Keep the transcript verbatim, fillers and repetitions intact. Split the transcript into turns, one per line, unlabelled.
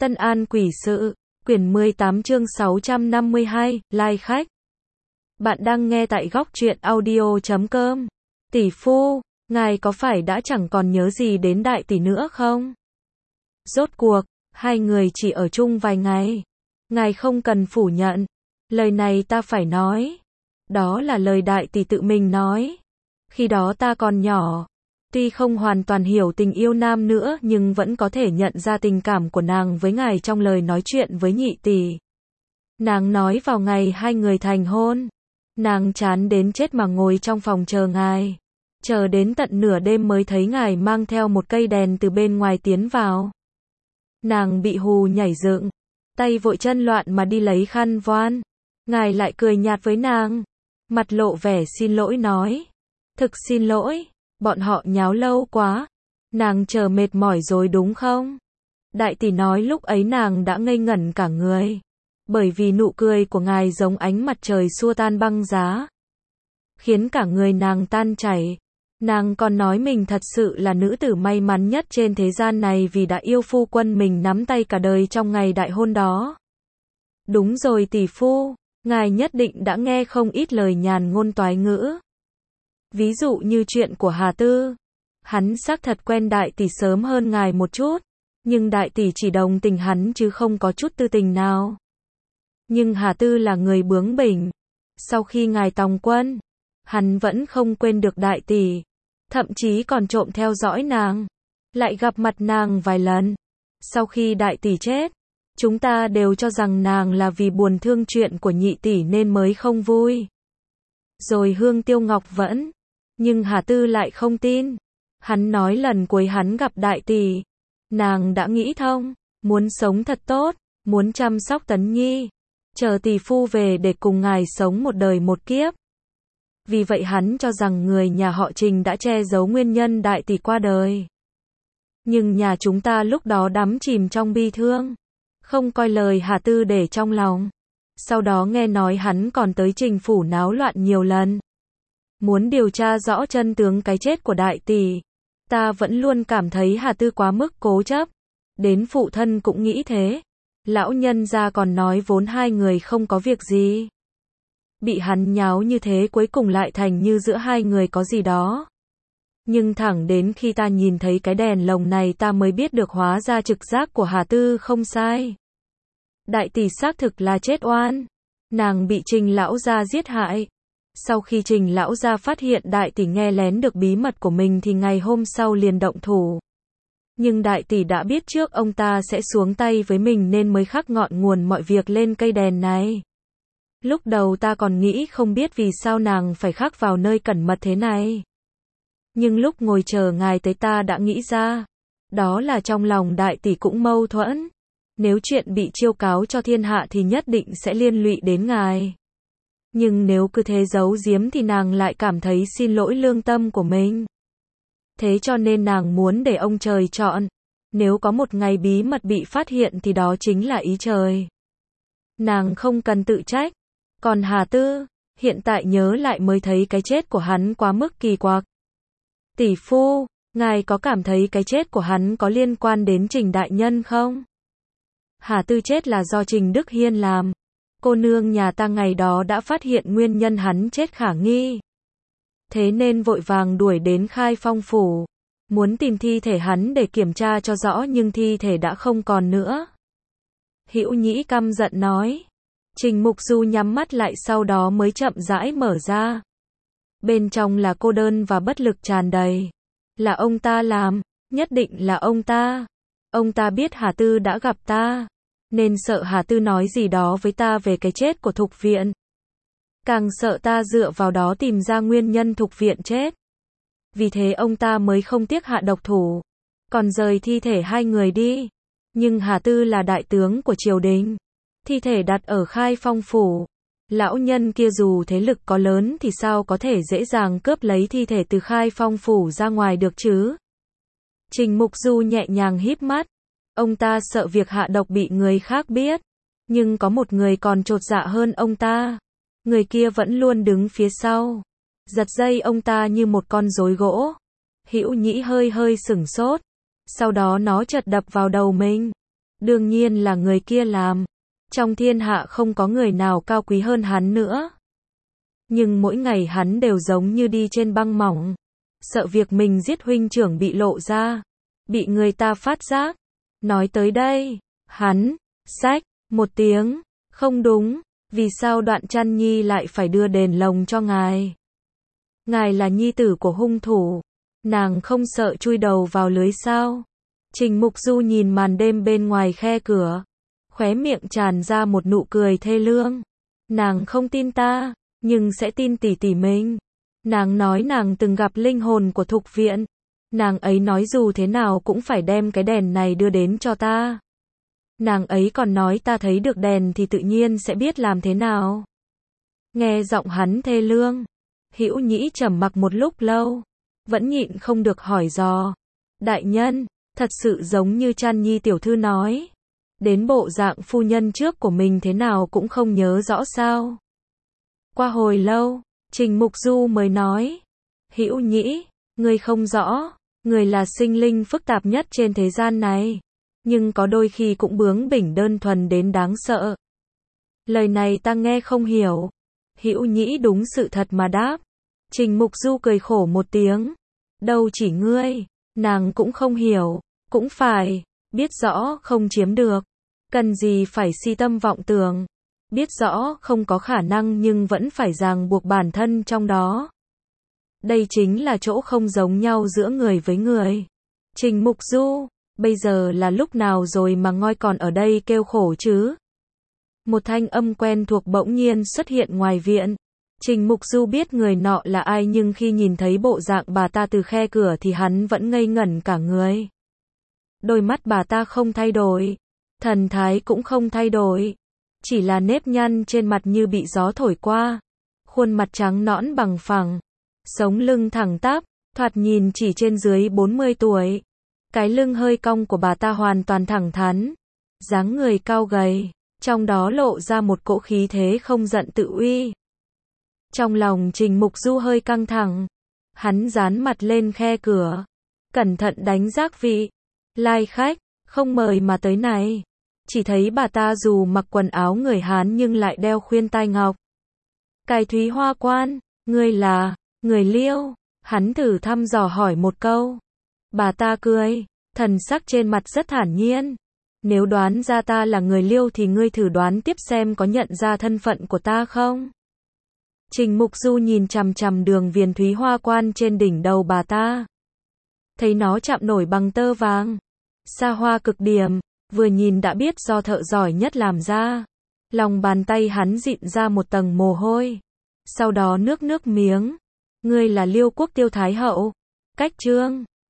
Tân An Quỷ Sự, quyển mười tám chương sáu trăm năm mươi hai, like khách. Bạn đang nghe tại góc truyện audio chấm com. Tỷ phu, ngài có phải đã chẳng còn nhớ gì đến đại tỷ nữa không? Rốt cuộc, hai người chỉ ở chung vài ngày. Ngài không cần phủ nhận. Lời này ta phải nói. Đó là lời đại tỷ tự mình nói. Khi đó ta còn nhỏ. Tuy không hoàn toàn hiểu tình yêu nam nữa nhưng vẫn có thể nhận ra tình cảm của nàng với ngài trong lời nói chuyện với nhị tỷ. Nàng nói vào ngày hai người thành hôn. Nàng chán đến chết mà ngồi trong phòng chờ ngài. Chờ đến tận nửa đêm mới thấy ngài mang theo một cây đèn từ bên ngoài tiến vào. Nàng bị hù nhảy dựng. Tay vội chân loạn mà đi lấy khăn voan. Ngài lại cười nhạt với nàng. Mặt lộ vẻ xin lỗi nói. Thực xin lỗi. Bọn họ nháo lâu quá. Nàng chờ mệt mỏi rồi đúng không? Đại tỷ nói lúc ấy nàng đã ngây ngẩn cả người. Bởi vì nụ cười của ngài giống ánh mặt trời xua tan băng giá. Khiến cả người nàng tan chảy. Nàng còn nói mình thật sự là nữ tử may mắn nhất trên thế gian này vì đã yêu phu quân mình nắm tay cả đời trong ngày đại hôn đó. Đúng rồi tỷ phu, ngài nhất định đã nghe không ít lời nhàn ngôn toái ngữ. Ví dụ như chuyện của Hà Tư. Hắn xác thật quen đại tỷ sớm hơn ngài một chút. Nhưng đại tỷ chỉ đồng tình hắn chứ không có chút tư tình nào. Nhưng Hà Tư là người bướng bỉnh. Sau khi ngài tòng quân, hắn vẫn không quên được đại tỷ. Thậm chí còn trộm theo dõi nàng. Lại gặp mặt nàng vài lần. Sau khi đại tỷ chết, chúng ta đều cho rằng nàng là vì buồn thương chuyện của nhị tỷ nên mới không vui. Rồi Hương Tiêu Ngọc vẫn. Nhưng Hà Tư lại không tin. Hắn nói lần cuối hắn gặp đại tỷ. Nàng đã nghĩ thông. Muốn sống thật tốt. Muốn chăm sóc Tấn Nhi. Chờ tỷ phu về để cùng ngài sống một đời một kiếp. Vì vậy hắn cho rằng người nhà họ Trình đã che giấu nguyên nhân đại tỷ qua đời. Nhưng nhà chúng ta lúc đó đắm chìm trong bi thương. Không coi lời Hà Tư để trong lòng. Sau đó nghe nói hắn còn tới Trình phủ náo loạn nhiều lần. Muốn điều tra rõ chân tướng cái chết của đại tỷ. Ta vẫn luôn cảm thấy Hà Tư quá mức cố chấp. Đến phụ thân cũng nghĩ thế. Lão nhân gia còn nói vốn hai người không có việc gì. Bị hắn nháo như thế cuối cùng lại thành như giữa hai người có gì đó. Nhưng thẳng đến khi ta nhìn thấy cái đèn lồng này ta mới biết được hóa ra trực giác của Hà Tư không sai. Đại tỷ xác thực là chết oan. Nàng bị Trình lão gia giết hại. Sau khi Trình lão gia phát hiện đại tỷ nghe lén được bí mật của mình thì ngày hôm sau liền động thủ. Nhưng đại tỷ đã biết trước ông ta sẽ xuống tay với mình nên mới khắc ngọn nguồn mọi việc lên cây đèn này. Lúc đầu ta còn nghĩ không biết vì sao nàng phải khắc vào nơi cẩn mật thế này. Nhưng lúc ngồi chờ ngài tới ta đã nghĩ ra. Đó là trong lòng đại tỷ cũng mâu thuẫn. Nếu chuyện bị chiêu cáo cho thiên hạ thì nhất định sẽ liên lụy đến ngài. Nhưng nếu cứ thế giấu giếm thì nàng lại cảm thấy xin lỗi lương tâm của mình. Thế cho nên nàng muốn để ông trời chọn. Nếu có một ngày bí mật bị phát hiện thì đó chính là ý trời. Nàng không cần tự trách. Còn Hà Tư, hiện tại nhớ lại mới thấy cái chết của hắn quá mức kỳ quặc. Tỷ phu, ngài có cảm thấy cái chết của hắn có liên quan đến Trình đại nhân không? Hà Tư chết là do Trình Đức Hiên làm. Cô nương nhà ta ngày đó đã phát hiện nguyên nhân hắn chết khả nghi. Thế nên vội vàng đuổi đến Khai Phong phủ. Muốn tìm thi thể hắn để kiểm tra cho rõ nhưng thi thể đã không còn nữa. Hữu Nhĩ căm giận nói. Trình Mục Du nhắm mắt lại sau đó mới chậm rãi mở ra. Bên trong là cô đơn và bất lực tràn đầy. Là ông ta làm, nhất định là ông ta. Ông ta biết Hà Tư đã gặp ta. Nên sợ Hà Tư nói gì đó với ta về cái chết của Thục Viện. Càng sợ ta dựa vào đó tìm ra nguyên nhân Thục Viện chết. Vì thế ông ta mới không tiếc hạ độc thủ. Còn rời thi thể hai người đi. Nhưng Hà Tư là đại tướng của triều đình. Thi thể đặt ở Khai Phong phủ. Lão nhân kia dù thế lực có lớn thì sao có thể dễ dàng cướp lấy thi thể từ Khai Phong phủ ra ngoài được chứ? Trình Mục Du nhẹ nhàng híp mắt. Ông ta sợ việc hạ độc bị người khác biết. Nhưng có một người còn chột dạ hơn ông ta. Người kia vẫn luôn đứng phía sau. Giật dây ông ta như một con rối gỗ. Hữu Nhĩ hơi hơi sửng sốt. Sau đó nó chợt đập vào đầu mình. Đương nhiên là người kia làm. Trong thiên hạ không có người nào cao quý hơn hắn nữa. Nhưng mỗi ngày hắn đều giống như đi trên băng mỏng. Sợ việc mình giết huynh trưởng bị lộ ra. Bị người ta phát giác. Nói tới đây, hắn, xách, một tiếng, không đúng, vì sao Đoạn Trăn Nhi lại phải đưa đền lồng cho ngài? Ngài là nhi tử của hung thủ, nàng không sợ chui đầu vào lưới sao? Trình Mục Du nhìn màn đêm bên ngoài khe cửa, khóe miệng tràn ra một nụ cười thê lương. Nàng không tin ta, nhưng sẽ tin tỷ tỷ mình. Nàng nói nàng từng gặp linh hồn của Thục Viện. Nàng ấy nói dù thế nào cũng phải đem cái đèn này đưa đến cho ta. Nàng ấy còn nói ta thấy được đèn thì tự nhiên sẽ biết làm thế nào. Nghe giọng hắn thê lương, Hữu Nhĩ trầm mặc một lúc lâu, vẫn nhịn không được hỏi dò. Đại nhân, thật sự giống như Trăn Nhi tiểu thư nói. Đến bộ dạng phu nhân trước của mình thế nào cũng không nhớ rõ sao. Qua hồi lâu, Trình Mục Du mới nói. Hữu Nhĩ, ngươi không rõ, người là sinh linh phức tạp nhất trên thế gian này. Nhưng có đôi khi cũng bướng bỉnh đơn thuần đến đáng sợ. Lời này ta nghe không hiểu. Hữu Nhĩ đúng sự thật mà đáp. Trình Mục Du cười khổ một tiếng. Đâu chỉ ngươi, nàng cũng không hiểu, cũng phải, biết rõ không chiếm được. Cần gì phải si tâm vọng tưởng. Biết rõ không có khả năng nhưng vẫn phải ràng buộc bản thân trong đó. Đây chính là chỗ không giống nhau giữa người với người. Trình Mục Du, bây giờ là lúc nào rồi mà ngoi còn ở đây kêu khổ chứ? Một thanh âm quen thuộc bỗng nhiên xuất hiện ngoài viện. Trình Mục Du biết người nọ là ai nhưng khi nhìn thấy bộ dạng bà ta từ khe cửa thì hắn vẫn ngây ngẩn cả người. Đôi mắt bà ta không thay đổi, thần thái cũng không thay đổi, chỉ là nếp nhăn trên mặt như bị gió thổi qua, khuôn mặt trắng nõn bằng phẳng, sống lưng thẳng tắp, thoạt nhìn chỉ trên dưới bốn mươi tuổi. Cái lưng hơi cong của bà ta hoàn toàn thẳng thắn, dáng người cao gầy, trong đó lộ ra một cỗ khí thế không giận tự uy. Trong lòng Trình Mục Du hơi căng thẳng, hắn dán mặt lên khe cửa, cẩn thận đánh giác vị. Lai khách, không mời mà tới này. Chỉ thấy bà ta dù mặc quần áo người Hán nhưng lại đeo khuyên tai ngọc. Cái Thúy Hoa Quan, ngươi là người Liêu? Hắn thử thăm dò hỏi một câu. Bà ta cười, thần sắc trên mặt rất thản nhiên. Nếu đoán ra ta là người Liêu thì ngươi thử đoán tiếp xem có nhận ra thân phận của ta không? Trình Mục Du nhìn chằm chằm đường viền Thúy Hoa Quan trên đỉnh đầu bà ta. Thấy nó chạm nổi bằng tơ vàng, xa hoa cực điểm, vừa nhìn đã biết do thợ giỏi nhất làm ra. Lòng bàn tay hắn dịn ra một tầng mồ hôi. Sau đó nước nước miếng. Ngươi là Liêu quốc Tiêu Thái Hậu? Cách Trương